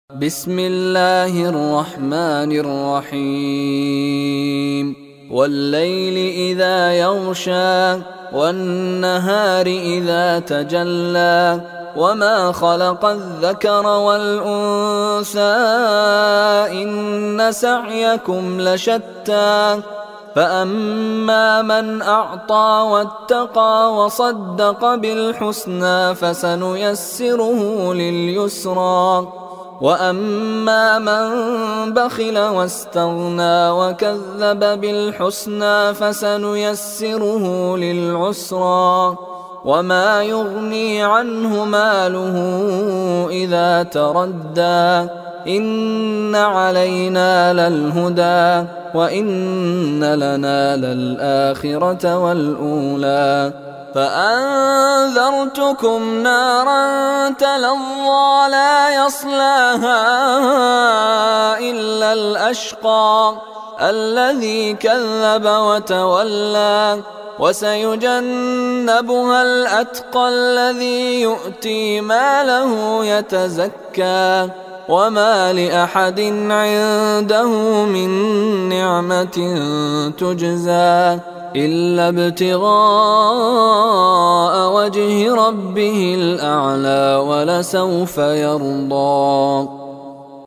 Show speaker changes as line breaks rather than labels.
بسم الله الرحمن الرحيم والليل إذا يغشى والنهار إذا تجلى وما خلق الذكر والأنثى إن سعيكم لشتى فأما من أعطى واتقى وصدق بالحسنى فسنيسره لليسرى وأما من بخل واستغنى وكذب بالحسنى فسنيسره للعسرى وما يغني عنه ماله إذا تردى إن علينا للهدى وإن لنا للآخرة والأولى فأنذرتكم نارا تلظى لا يصلاها إلا الأشقى الذي كذب وتولى وسيجنبها الأتقى الذي يؤتي ماله يتزكى وما لأحد عنده من نعمة تجزى إلا ابتغاء وجه ربه الأعلى ولسوف يرضى.